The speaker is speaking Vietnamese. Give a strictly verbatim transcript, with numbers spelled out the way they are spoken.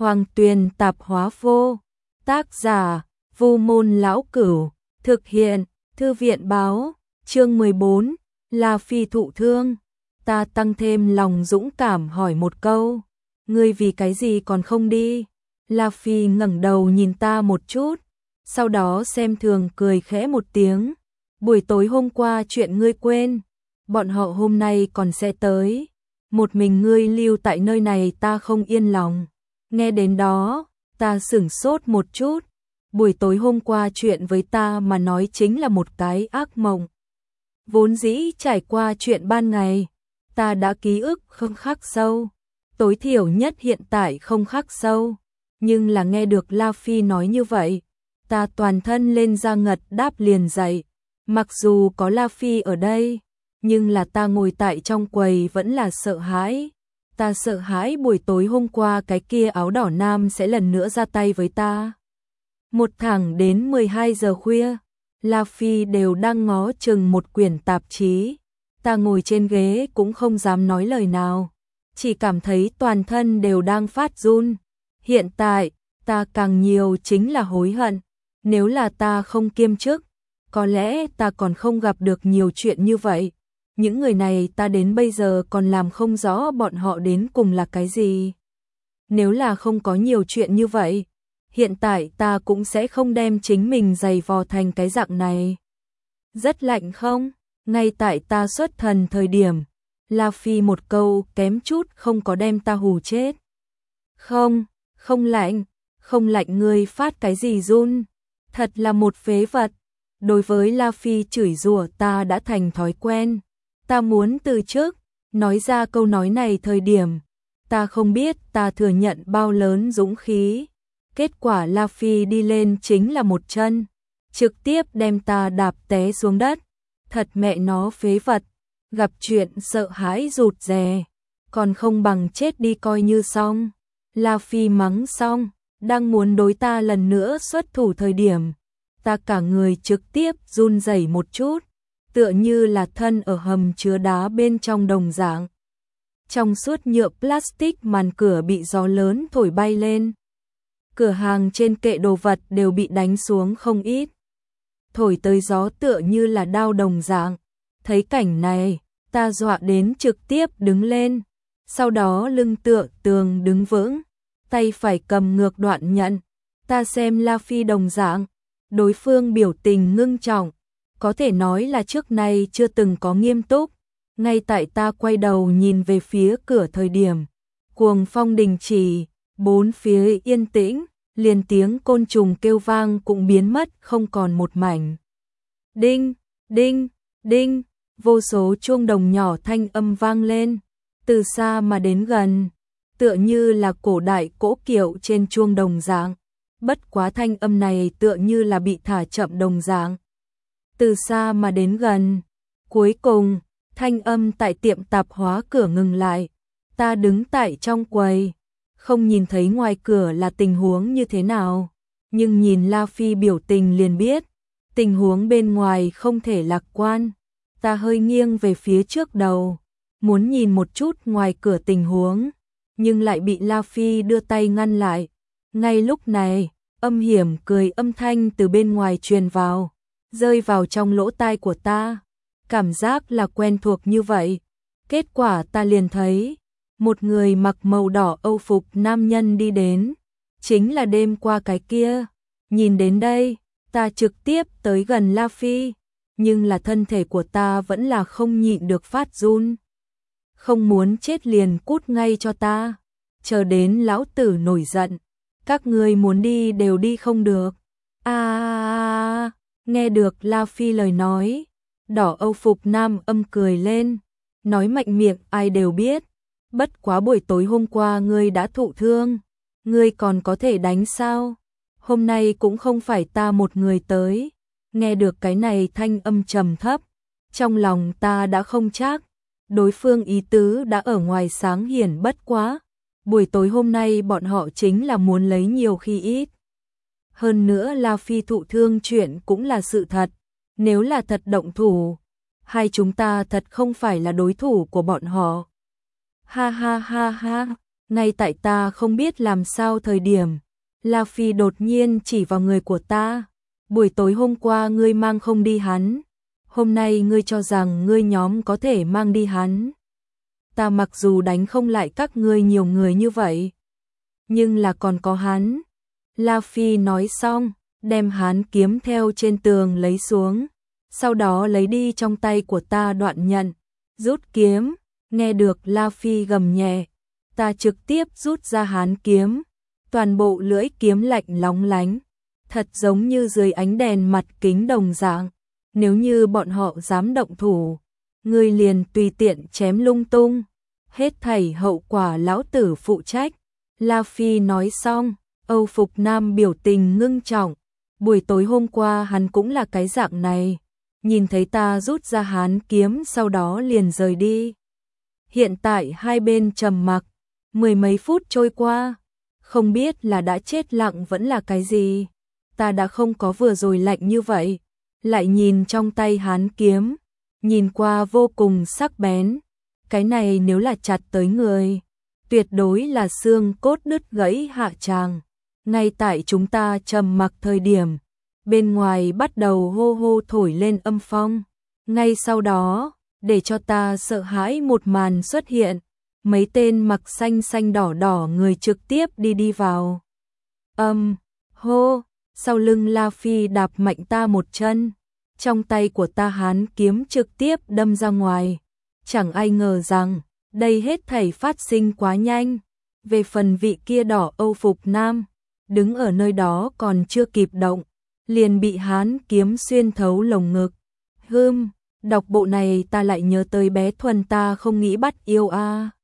Hoàng Tuyền tạp hóa vô. Tác giả, Vu Môn Lão Cửu. Thực hiện, Thư viện báo. Chương mười bốn, La Phi thụ thương. Ta tăng thêm lòng dũng cảm hỏi một câu. Ngươi vì cái gì còn không đi? La Phi ngẩng đầu nhìn ta một chút, sau đó xem thường cười khẽ một tiếng. Buổi tối hôm qua chuyện ngươi quên, bọn họ hôm nay còn sẽ tới. Một mình ngươi lưu tại nơi này ta không yên lòng. Nghe đến đó, ta sửng sốt một chút. Buổi tối hôm qua chuyện với ta mà nói chính là một cái ác mộng. Vốn dĩ trải qua chuyện ban ngày, ta đã ký ức không khắc sâu. Tối thiểu nhất hiện tại không khắc sâu. Nhưng là nghe được La Phi nói như vậy, ta toàn thân lên da ngật đáp liền dậy. Mặc dù có La Phi ở đây, nhưng là ta ngồi tại trong quầy vẫn là sợ hãi. Ta sợ hãi buổi tối hôm qua cái kia áo đỏ nam sẽ lần nữa ra tay với ta. Một thẳng đến mười hai giờ khuya, La Phi đều đang ngó chừng một quyển tạp chí. Ta ngồi trên ghế cũng không dám nói lời nào, chỉ cảm thấy toàn thân đều đang phát run. Hiện tại, ta càng nhiều chính là hối hận. Nếu là ta không kiêm chức, có lẽ ta còn không gặp được nhiều chuyện như vậy. Những người này ta đến bây giờ còn làm không rõ bọn họ đến cùng là cái gì. Nếu là không có nhiều chuyện như vậy, hiện tại ta cũng sẽ không đem chính mình giày vò thành cái dạng này. Rất lạnh không? Ngay tại ta xuất thần thời điểm, La Phi một câu kém chút không có đem ta hù chết. Không, không lạnh, không lạnh ngươi phát cái gì run, thật là một phế vật. Đối với La Phi chửi rủa ta đã thành thói quen. Ta muốn từ chức, nói ra câu nói này thời điểm, ta không biết ta thừa nhận bao lớn dũng khí. Kết quả La Phi đi lên chính là một chân, trực tiếp đem ta đạp té xuống đất. Thật mẹ nó phế vật, gặp chuyện sợ hãi rụt rè, còn không bằng chết đi coi như xong. La Phi mắng xong, đang muốn đối ta lần nữa xuất thủ thời điểm, ta cả người trực tiếp run rẩy một chút, tựa như là thân ở hầm chứa đá bên trong đồng dạng. Trong suốt nhựa plastic màn cửa bị gió lớn thổi bay lên. Cửa hàng trên kệ đồ vật đều bị đánh xuống không ít. Thổi tới gió tựa như là đao đồng dạng. Thấy cảnh này, ta dọa đến trực tiếp đứng lên. Sau đó lưng tựa tường đứng vững, tay phải cầm ngược đoạn nhận. Ta xem La Phi đồng dạng, đối phương biểu tình ngưng trọng, có thể nói là trước nay chưa từng có nghiêm túc. Ngay tại ta quay đầu nhìn về phía cửa thời điểm, cuồng phong đình chỉ, bốn phía yên tĩnh, liền tiếng côn trùng kêu vang cũng biến mất không còn một mảnh. Đinh, đinh, đinh, vô số chuông đồng nhỏ thanh âm vang lên, từ xa mà đến gần, tựa như là cổ đại cỗ kiệu trên chuông đồng dạng. Bất quá thanh âm này tựa như là bị thả chậm đồng dạng. Từ xa mà đến gần, cuối cùng, thanh âm tại tiệm tạp hóa cửa ngừng lại. Ta đứng tại trong quầy, không nhìn thấy ngoài cửa là tình huống như thế nào, nhưng nhìn La Phi biểu tình liền biết, tình huống bên ngoài không thể lạc quan. Ta hơi nghiêng về phía trước đầu, muốn nhìn một chút ngoài cửa tình huống, nhưng lại bị La Phi đưa tay ngăn lại. Ngay lúc này, âm hiểm cười âm thanh từ bên ngoài truyền vào, rơi vào trong lỗ tai của ta. Cảm giác là quen thuộc như vậy. Kết quả ta liền thấy, một người mặc màu đỏ âu phục nam nhân đi đến, chính là đêm qua cái kia. Nhìn đến đây, ta trực tiếp tới gần La Phi, nhưng là thân thể của ta vẫn là không nhịn được phát run. Không muốn chết liền cút ngay cho ta, chờ đến lão tử nổi giận, các ngươi muốn đi đều đi không được. A à, nghe được La Phi lời nói, đỏ âu phục nam âm cười lên, nói mạnh miệng ai đều biết, bất quá buổi tối hôm qua ngươi đã thụ thương, ngươi còn có thể đánh sao? Hôm nay cũng không phải ta một người tới. Nghe được cái này thanh âm trầm thấp, trong lòng ta đã không chắc, đối phương ý tứ đã ở ngoài sáng hiển bất quá. Buổi tối hôm nay bọn họ chính là muốn lấy nhiều khi ít. Hơn nữa La Phi thụ thương chuyện cũng là sự thật, nếu là thật động thủ, hai chúng ta thật không phải là đối thủ của bọn họ. Ha ha ha ha, Ngay tại ta không biết làm sao thời điểm, La Phi đột nhiên chỉ vào người của ta. Buổi tối hôm qua ngươi mang không đi hắn, hôm nay ngươi cho rằng ngươi nhóm có thể mang đi hắn. Ta mặc dù đánh không lại các ngươi nhiều người như vậy, nhưng là còn có hắn. La Phi nói xong, đem hắn kiếm theo trên tường lấy xuống, sau đó lấy đi trong tay của ta đoạn nhận, rút kiếm, nghe được La Phi gầm nhẹ, ta trực tiếp rút ra hắn kiếm, toàn bộ lưỡi kiếm lạnh lóng lánh, thật giống như dưới ánh đèn mặt kính đồng dạng, nếu như bọn họ dám động thủ, ngươi liền tùy tiện chém lung tung, hết thảy hậu quả lão tử phụ trách. La Phi nói xong, Âu Phục Nam biểu tình ngưng trọng, buổi tối hôm qua hắn cũng là cái dạng này, nhìn thấy ta rút ra hắn kiếm sau đó liền rời đi. Hiện tại hai bên trầm mặc, mười mấy phút trôi qua, không biết là đã chết lặng vẫn là cái gì, ta đã không có vừa rồi lạnh như vậy, lại nhìn trong tay hắn kiếm, nhìn qua vô cùng sắc bén, cái này nếu là chặt tới người, tuyệt đối là xương cốt đứt gãy hạ tràng. Ngay tại chúng ta trầm mặc thời điểm, bên ngoài bắt đầu hô hô thổi lên âm phong, ngay sau đó, để cho ta sợ hãi một màn xuất hiện, mấy tên mặc xanh xanh đỏ đỏ người trực tiếp đi đi vào. Âm, hô, sau lưng La Phi đạp mạnh ta một chân, trong tay của ta hán kiếm trực tiếp đâm ra ngoài. Chẳng ai ngờ rằng, đây hết thảy phát sinh quá nhanh. Về phần vị kia đỏ Âu Phục Nam, đứng ở nơi đó còn chưa kịp động, liền bị hán kiếm xuyên thấu lồng ngực. Hưm, đọc bộ này ta lại nhớ tới bé Thuần ta không nghĩ bắt yêu a. À.